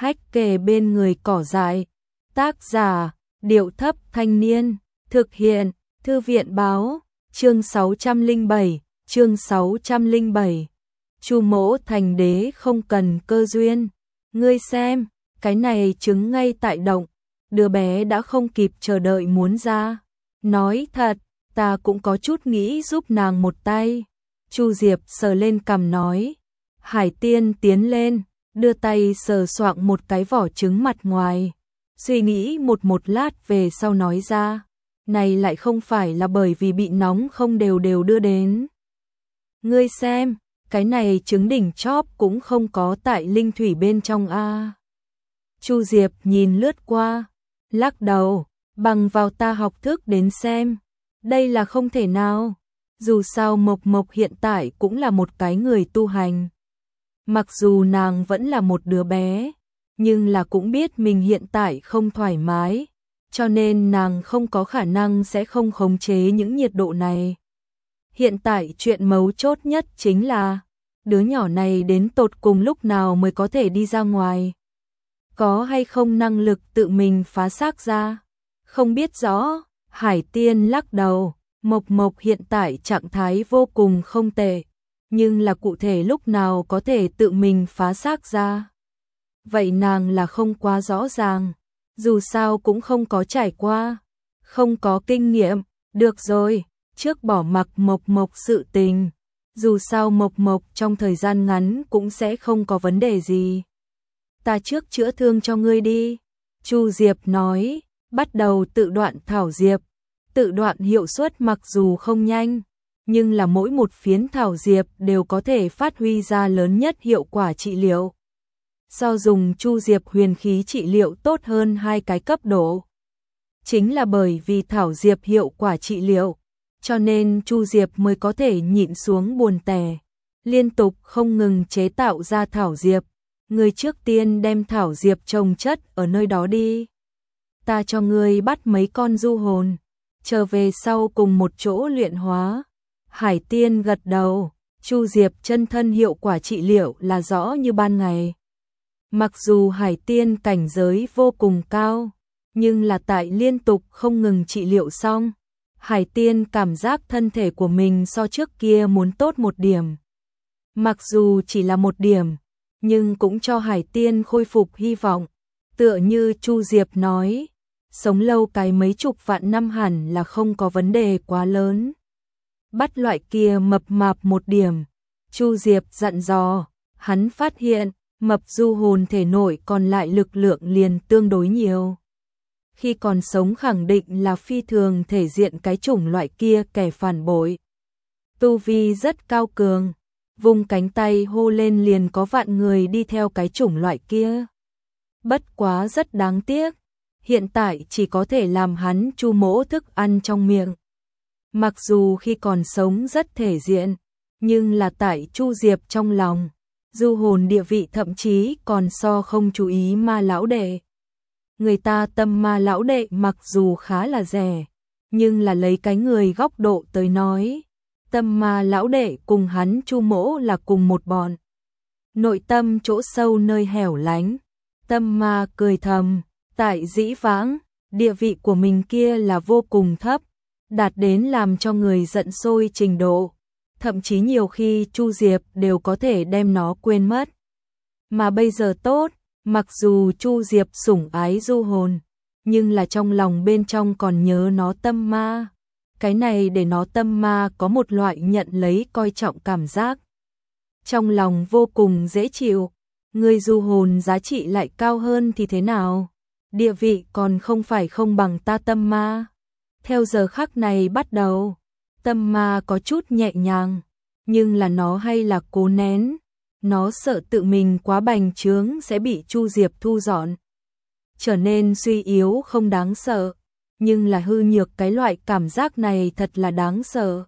hách kề bên người cỏ dại. Tác giả, Điệu Thấp Thanh Niên. Thực hiện, Thư viện Báo. Chương 607. Chương 607. Chu mỗ thành đế không cần cơ duyên. Ngươi xem, cái này trứng ngay tại động. Đứa bé đã không kịp chờ đợi muốn ra. Nói thật, ta cũng có chút nghĩ giúp nàng một tay. Chu Diệp sờ lên cằm nói. Hải Tiên tiến lên, đưa tay sờ soạng một cái vỏ trứng mặt ngoài. Suy nghĩ một lát về sau nói ra. Này lại không phải là bởi vì bị nóng không đều đưa đến. Ngươi xem, cái này trứng đỉnh chóp cũng không có tại linh thủy bên trong a. Chu Diệp nhìn lướt qua, lắc đầu, bằng vào ta học thức đến xem. Đây là không thể nào. Dù sao Mộc Mộc hiện tại cũng là một cái người tu hành. Mặc dù nàng vẫn là một đứa bé, nhưng là cũng biết mình hiện tại không thoải mái, cho nên nàng không có khả năng sẽ không khống chế những nhiệt độ này. Hiện tại chuyện mấu chốt nhất chính là đứa nhỏ này đến tột cùng lúc nào mới có thể đi ra ngoài. Có hay không năng lực tự mình phá xác ra? Không biết rõ. Hải Tiên lắc đầu. Mộc Mộc hiện tại trạng thái vô cùng không tệ, nhưng là cụ thể lúc nào có thể tự mình phá xác ra. Vậy nàng là không quá rõ ràng, dù sao cũng không có trải qua, không có kinh nghiệm. Được rồi, trước bỏ mặc Mộc Mộc sự tình, dù sao Mộc Mộc trong thời gian ngắn cũng sẽ không có vấn đề gì. Ta trước chữa thương cho ngươi đi, Chu Diệp nói, bắt đầu tự đoạn thảo diệp. Tự đoạn hiệu suất mặc dù không nhanh, nhưng là mỗi một phiến thảo diệp đều có thể phát huy ra lớn nhất hiệu quả trị liệu. So dùng Chu Diệp huyền khí trị liệu tốt hơn 2 cái cấp độ. Chính là bởi vì thảo diệp hiệu quả trị liệu, cho nên Chu Diệp mới có thể nhịn xuống buồn tẻ, liên tục không ngừng chế tạo ra thảo diệp. Người trước tiên đem thảo diệp trồng chất ở nơi đó đi. Ta cho ngươi bắt mấy con du hồn, trở về sau cùng một chỗ luyện hóa. Hải Tiên gật đầu, Chu Diệp chân thân hiệu quả trị liệu là rõ như ban ngày. Mặc dù Hải Tiên cảnh giới vô cùng cao, nhưng là tại liên tục không ngừng trị liệu xong, Hải Tiên cảm giác thân thể của mình so trước kia muốn tốt một điểm. Mặc dù chỉ là một điểm, nhưng cũng cho Hải Tiên khôi phục hy vọng. Tựa như Chu Diệp nói, sống lâu cái mấy chục vạn năm hẳn là không có vấn đề quá lớn. Bắt loại kia mập mạp một điểm, Chu Diệp dặn dò, hắn phát hiện mập du hồn thể nội còn lại lực lượng liền tương đối nhiều. Khi còn sống khẳng định là phi thường thể diện cái chủng loại kia kẻ phản bội. Tu vi rất cao cường, vùng cánh tay hô lên liền có vạn người đi theo cái chủng loại kia. Bất quá rất đáng tiếc, hiện tại chỉ có thể làm hắn Chu mỗ thức ăn trong miệng. Mặc dù khi còn sống rất thể diện, nhưng là tại Chu Diệp trong lòng, du hồn địa vị thậm chí còn so không chú ý ma lão đệ. Người ta tâm ma lão đệ mặc dù khá là rẻ, nhưng là lấy cái người góc độ tới nói, tâm ma lão đệ cùng hắn Chu mỗ là cùng một bọn. Nội tâm chỗ sâu nơi hẻo lánh, tâm ma cười thầm, tại dĩ vãng, địa vị của mình kia là vô cùng thấp, đạt đến làm cho người giận sôi trình độ, thậm chí nhiều khi Chu Diệp đều có thể đem nó quên mất. Mà bây giờ tốt, mặc dù Chu Diệp sủng ái du hồn, nhưng là trong lòng bên trong còn nhớ nó tâm ma. Cái này để nó tâm ma có một loại nhận lấy coi trọng cảm giác. Trong lòng vô cùng dễ chịu, người du hồn giá trị lại cao hơn thì thế nào? Địa vị còn không phải không bằng ta tâm ma. Theo giờ khắc này bắt đầu, tâm ma có chút nhẹ nhàng, nhưng là nó hay là cố nén. Nó sợ tự mình quá bành trướng sẽ bị Chu Diệp thu dọn. Trở nên suy yếu không đáng sợ, nhưng là hư nhược cái loại cảm giác này thật là đáng sợ.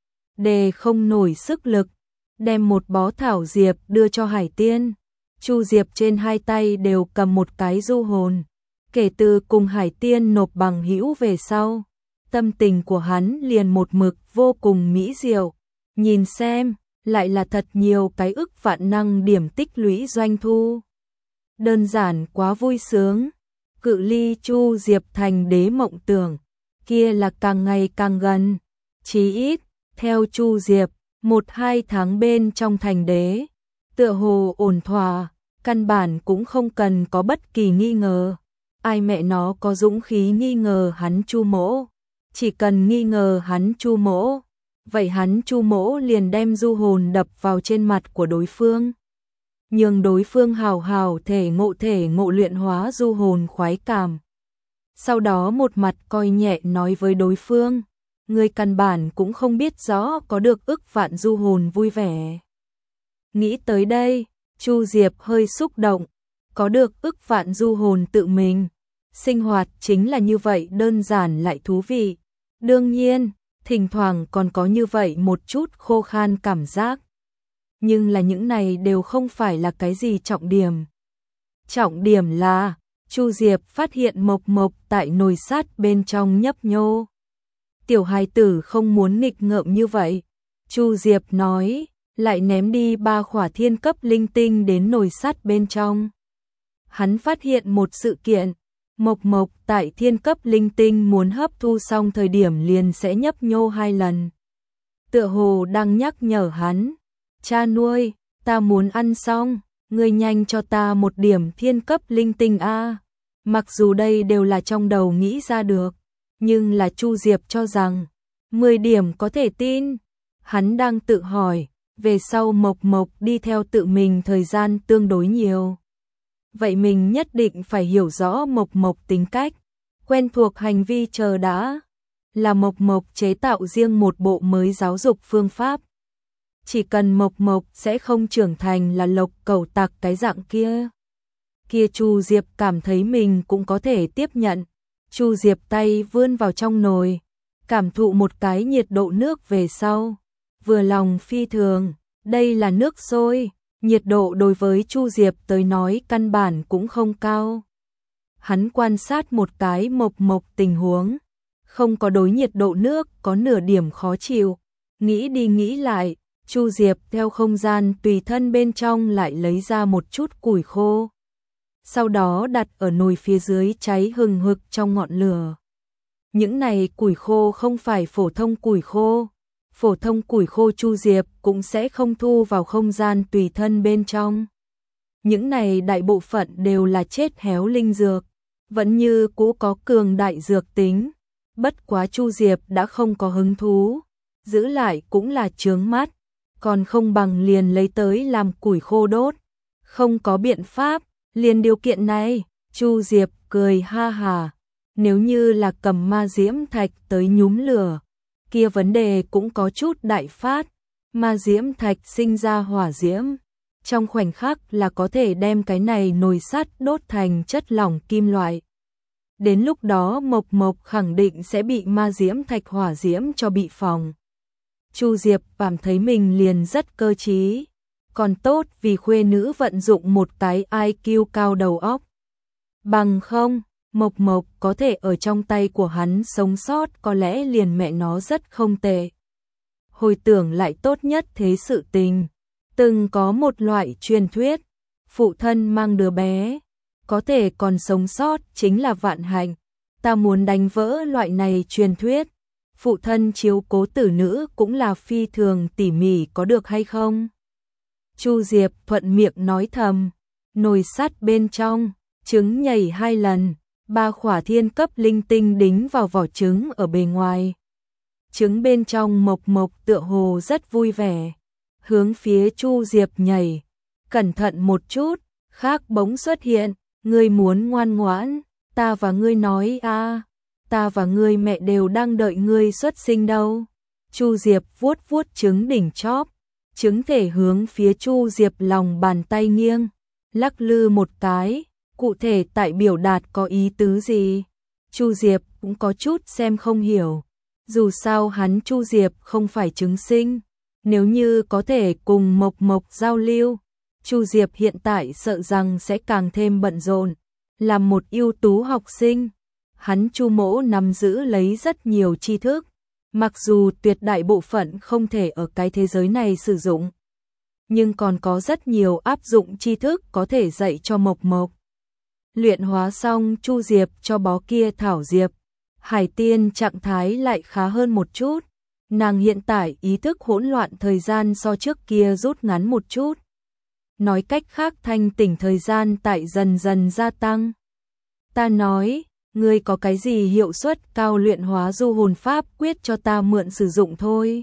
Đề không nổi sức lực, đem một bó thảo diệp đưa cho Hải Tiên. Chu Diệp trên hai tay đều cầm một cái du hồn. Kể từ cùng Hải Tiên nộp bằng hữu về sau, tâm tình của hắn liền một mực vô cùng mỹ diệu. Nhìn xem, lại là thật nhiều cái ức vạn năng điểm tích lũy doanh thu. đơn giản quá vui sướng. Cự ly Chu Diệp thành đế mộng tưởng kia là càng ngày càng gần, chí ít theo Chu Diệp, 1-2 tháng bên trong thành đế, tựa hồ ổn thỏa, căn bản cũng không cần có bất kỳ nghi ngờ. Ai mẹ nó có dũng khí nghi ngờ hắn Chu mỗ, chỉ cần nghi ngờ hắn Chu mỗ, vậy hắn Chu mỗ liền đem du hồn đập vào trên mặt của đối phương. Nhưng đối phương hào hào thể ngộ luyện hóa du hồn khoái cảm. Sau đó một mặt coi nhẹ nói với đối phương, người căn bản cũng không biết rõ có được ức vạn du hồn vui vẻ. Nghĩ tới đây, Chu Diệp hơi xúc động, có được ức vạn du hồn tự mình. Sinh hoạt chính là như vậy đơn giản lại thú vị. Đương nhiên, thỉnh thoảng còn có như vậy một chút khô khan cảm giác. Nhưng là những này đều không phải là cái gì trọng điểm. Trọng điểm là, Chu Diệp phát hiện Mộc Mộc tại nồi sắt bên trong nhấp nhô. Tiểu hài tử không muốn nghịch ngợm như vậy. Chu Diệp nói, lại ném đi 3 khỏa thiên cấp linh tinh đến nồi sắt bên trong. Hắn phát hiện một sự kiện, Mộc Mộc tại thiên cấp linh tinh muốn hấp thu xong thời điểm liền sẽ nhấp nhô 2 lần. Tựa hồ đang nhắc nhở hắn, cha nuôi, ta muốn ăn xong, ngươi nhanh cho ta một điểm thiên cấp linh tinh a. Mặc dù đây đều là trong đầu nghĩ ra được, nhưng là Chu Diệp cho rằng 10 điểm có thể tin. Hắn đang tự hỏi, về sau Mộc Mộc đi theo tự mình thời gian tương đối nhiều. Vậy mình nhất định phải hiểu rõ Mộc Mộc tính cách, quen thuộc hành vi chờ đã. Là Mộc Mộc chế tạo riêng một bộ mới giáo dục phương pháp. Chỉ cần Mộc Mộc sẽ không trưởng thành là lộc cẩu tặc cái dạng kia. Kia Chu Diệp cảm thấy mình cũng có thể tiếp nhận. Chu Diệp tay vươn vào trong nồi, cảm thụ một cái nhiệt độ nước về sau. Vừa lòng phi thường, đây là nước sôi, nhiệt độ đối với Chu Diệp tới nói căn bản cũng không cao. Hắn quan sát một cái Mộc Mộc tình huống, không có đối nhiệt độ nước có nửa điểm khó chịu. Nghĩ đi nghĩ lại, Chu Diệp theo không gian tùy thân bên trong lại lấy ra một chút củi khô. Sau đó đặt ở nồi phía dưới cháy hừng hực trong ngọn lửa. Những này củi khô không phải phổ thông củi khô. Phổ thông củi khô Chu Diệp cũng sẽ không thu vào không gian tùy thân bên trong. Những này đại bộ phận đều là chết héo linh dược, vẫn như cũ có cường đại dược tính. Bất quá Chu Diệp đã không có hứng thú, giữ lại cũng là chướng mắt, còn không bằng liền lấy tới làm củi khô đốt. Không có biện pháp, liền điều kiện này, Chu Diệp cười ha hà, nếu như là cầm ma diễm thạch tới nhúm lửa, kia vấn đề cũng có chút đại phát. Ma diễm thạch sinh ra hỏa diễm, trong khoảnh khắc là có thể đem cái này nồi sắt đốt thành chất lỏng kim loại. Đến lúc đó Mộc Mộc khẳng định sẽ bị ma diễm thạch hỏa diễm cho bị phòng. Chu Diệp cảm thấy mình liền rất cơ trí, còn tốt vì khuê nữ vận dụng một cái IQ cao đầu óc. Bằng không, Mộc Mộc có thể ở trong tay của hắn sống sót có lẽ liền mẹ nó rất không tệ. Hồi tưởng lại tốt nhất thế sự tình, từng có một loại truyền thuyết, phụ thân mang đứa bé, có thể còn sống sót chính là vạn hạnh. Ta muốn đánh vỡ loại này truyền thuyết, phụ thân chiếu cố tử nữ cũng là phi thường tỉ mỉ có được hay không? Chu Diệp thuận miệng nói thầm, nồi sắt bên trong, trứng nhảy 2 lần, 3 khỏa thiên cấp linh tinh đính vào vỏ trứng ở bề ngoài. Trứng bên trong Mộc Mộc tựa hồ rất vui vẻ, hướng phía Chu Diệp nhảy. Cẩn thận một chút, khác bỗng xuất hiện, ngươi muốn ngoan ngoãn, ta và ngươi nói a, ta và ngươi mẹ đều đang đợi ngươi xuất sinh đâu. Chu Diệp vuốt vuốt trứng đỉnh chóp, trứng thể hướng phía Chu Diệp lòng bàn tay nghiêng, lắc lư một cái, cụ thể tại biểu đạt có ý tứ gì. Chu Diệp cũng có chút xem không hiểu, dù sao hắn Chu Diệp không phải trứng sinh, nếu như có thể cùng Mộc Mộc giao lưu, Chu Diệp hiện tại sợ rằng sẽ càng thêm bận rộn, làm một ưu tú học sinh. Hắn Chu mỗ nắm giữ lấy rất nhiều tri thức, mặc dù tuyệt đại bộ phận không thể ở cái thế giới này sử dụng. nhưng còn có rất nhiều áp dụng tri thức có thể dạy cho Mộc Mộc. Luyện hóa xong Chu Diệp cho bó kia thảo diệp, Hải Tiên trạng thái lại khá hơn một chút. Nàng hiện tại ý thức hỗn loạn thời gian so trước kia rút ngắn một chút. Nói cách khác thanh tỉnh thời gian tại dần dần gia tăng. Ta nói, ngươi có cái gì hiệu suất cao luyện hóa du hồn pháp quyết cho ta mượn sử dụng thôi.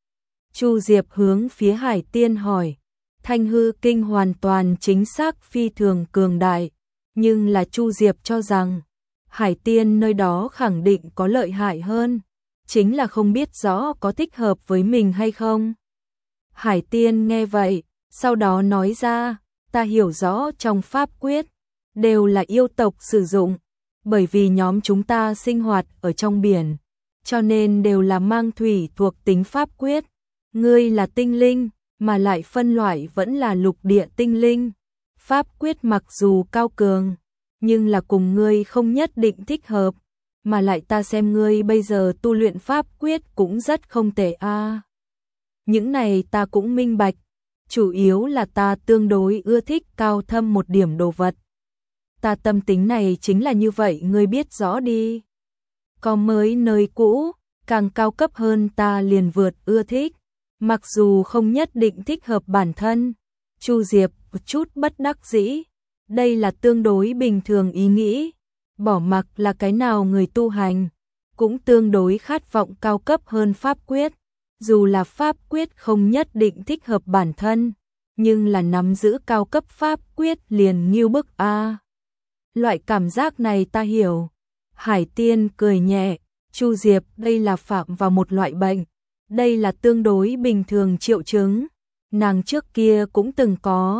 Chu Diệp hướng phía Hải Tiên hỏi, Thanh hư kinh hoàn toàn chính xác phi thường cường đại, nhưng là Chu Diệp cho rằng, Hải Tiên nơi đó khẳng định có lợi hại hơn, chính là không biết rõ có thích hợp với mình hay không. Hải Tiên nghe vậy, sau đó nói ra, ta hiểu rõ trong pháp quyết, đều là yêu tộc sử dụng, bởi vì nhóm chúng ta sinh hoạt ở trong biển, cho nên đều là mang thủy thuộc tính pháp quyết. Ngươi là tinh linh, mà lại phân loại vẫn là lục địa tinh linh. Pháp quyết mặc dù cao cường, nhưng là cùng ngươi không nhất định thích hợp, mà lại ta xem ngươi bây giờ tu luyện pháp quyết cũng rất không tệ a. Những này ta cũng minh bạch, chủ yếu là ta tương đối ưa thích cao thâm một điểm đồ vật. Ta tâm tính này chính là như vậy, ngươi biết rõ đi. Có mới nơi cũ, càng cao cấp hơn ta liền vượt ưa thích, mặc dù không nhất định thích hợp bản thân. Chu Diệp một chút bất đắc dĩ, đây là tương đối bình thường ý nghĩ, bỏ mặc là cái nào người tu hành, cũng tương đối khát vọng cao cấp hơn pháp quyết, dù là pháp quyết không nhất định thích hợp bản thân, nhưng là nắm giữ cao cấp pháp quyết liền nghiêu bức a. Loại cảm giác này ta hiểu. Hải Tiên cười nhẹ, Chu Diệp đây là phạm vào một loại bệnh, đây là tương đối bình thường triệu chứng, nàng trước kia cũng từng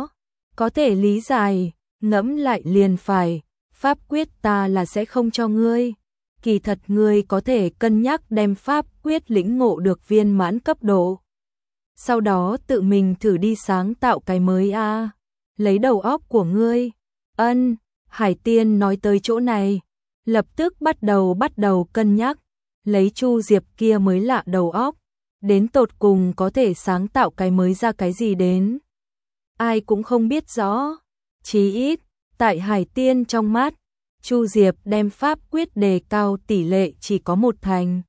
có thể lý giải, ngẫm lại liền phải, pháp quyết ta là sẽ không cho ngươi, kỳ thật ngươi có thể cân nhắc đem pháp quyết lĩnh ngộ được viên mãn cấp độ. Sau đó tự mình thử đi sáng tạo cái mới a, lấy đầu óc của ngươi. Ân, Hải Tiên nói tới chỗ này, lập tức bắt đầu cân nhắc, lấy Chu Diệp kia mới lạ đầu óc, đến tột cùng có thể sáng tạo cái mới ra cái gì đến. Ai cũng không biết rõ, chí ít, tại Hải Tiên trong mắt, Chu Diệp đem pháp quyết đề cao tỷ lệ chỉ có một thành.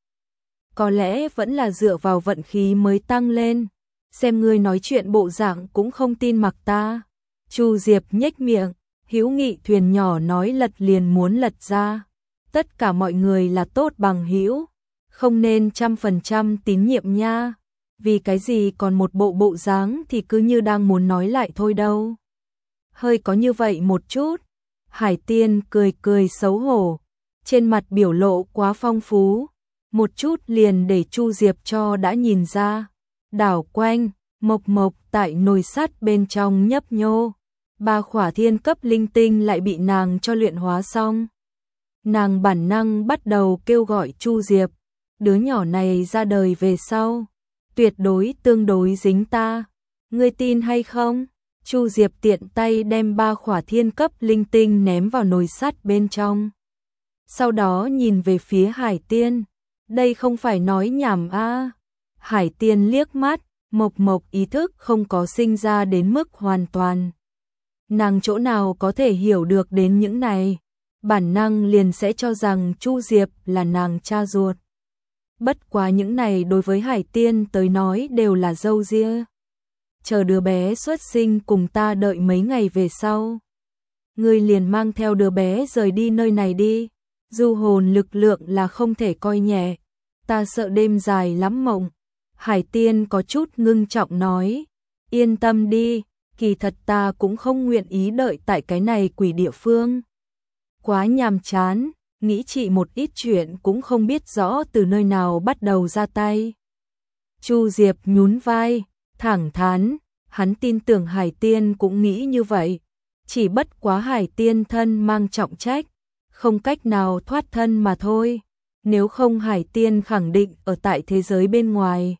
Có lẽ vẫn là dựa vào vận khí mới tăng lên, xem ngươi nói chuyện bộ dạng cũng không tin mặc ta. Chu Diệp nhếch miệng, hữu nghị thuyền nhỏ nói lật liền muốn lật ra. Tất cả mọi người là tốt bằng hữu, không nên 100% tín nhiệm nha. Vì cái gì còn một bộ dáng thì cứ như đang muốn nói lại thôi đâu. Hơi có như vậy một chút. Hải Tiên cười xấu hổ, trên mặt biểu lộ quá phong phú, một chút liền để Chu Diệp cho đã nhìn ra. Đảo quanh, Mộc Mộc tại nồi sắt bên trong nhấp nhô, 3 khỏa thiên cấp linh tinh lại bị nàng cho luyện hóa xong. Nàng bản năng bắt đầu kêu gọi Chu Diệp, đứa nhỏ này ra đời về sau, tuyệt đối tương đối dính ta, ngươi tin hay không? Chu Diệp tiện tay đem 3 khỏa thiên cấp linh tinh ném vào nồi sắt bên trong. Sau đó nhìn về phía Hải Tiên, đây không phải nói nhảm a. Hải Tiên liếc mắt, Mộc Mộc ý thức không có sinh ra đến mức hoàn toàn. Nàng chỗ nào có thể hiểu được đến những này, bản năng liền sẽ cho rằng Chu Diệp là nàng cha ruột. Bất quá những này đối với Hải Tiên tới nói đều là dâu ria. Chờ đứa bé xuất sinh cùng ta đợi mấy ngày về sau. Ngươi liền mang theo đứa bé rời đi nơi này đi. Du hồn lực lượng là không thể coi nhẹ. Ta sợ đêm dài lắm mộng. Hải Tiên có chút ngưng trọng nói. Yên tâm đi, kỳ thật ta cũng không nguyện ý đợi tại cái này quỷ địa phương. Quá nhàm chán, nghĩ chị một ít chuyện cũng không biết rõ từ nơi nào bắt đầu ra tay. Chu Diệp nhún vai, thẳng thắn, hắn tin tưởng Hải Tiên cũng nghĩ như vậy. Chỉ bất quá Hải Tiên thân mang trọng trách, không cách nào thoát thân mà thôi. Nếu không Hải Tiên khẳng định ở tại thế giới bên ngoài,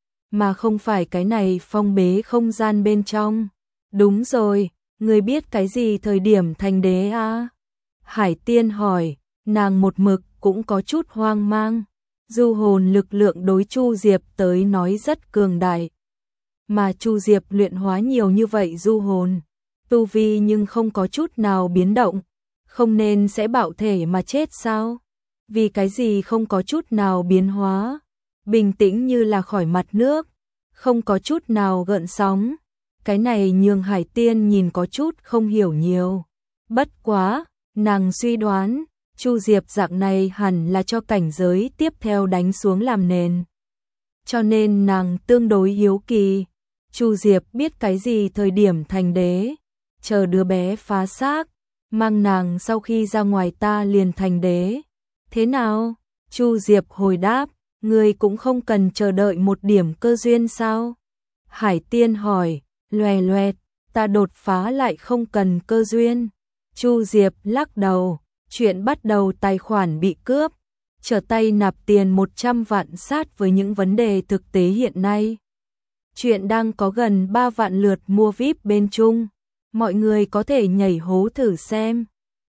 mà không phải cái này phong bế không gian bên trong. Đúng rồi, ngươi biết cái gì thời điểm thành đế à? Hải Tiên hỏi, nàng một mực cũng có chút hoang mang. Du hồn lực lượng đối Chu Diệp tới nói rất cường đại. mà Chu Diệp luyện hóa nhiều như vậy du hồn, tu vi nhưng không có chút nào biến động, không nên sẽ bạo thể mà chết sao? Vì cái gì không có chút nào biến hóa, bình tĩnh như là khỏi mặt nước, không có chút nào gợn sóng. Cái này nhường Hải Tiên nhìn có chút không hiểu nhiều. Bất quá, nàng suy đoán, Chu Diệp dạng này hẳn là cho cảnh giới tiếp theo đánh xuống làm nền. Cho nên nàng tương đối hiếu kỳ, Chu Diệp biết cái gì thời điểm thành đế, chờ đứa bé phá xác, mang nàng sau khi ra ngoài ta liền thành đế. Thế nào? Chu Diệp hồi đáp, ngươi cũng không cần chờ đợi một điểm cơ duyên sao? Hải Tiên hỏi, loè loẹt, ta đột phá lại không cần cơ duyên. Chu Diệp lắc đầu, chuyện bắt đầu tài khoản bị cướp, trở tay nạp tiền 100 vạn sát với những vấn đề thực tế hiện nay. Chuyện đang có gần 3 vạn lượt mua VIP bên Trung, mọi người có thể nhảy hố thử xem.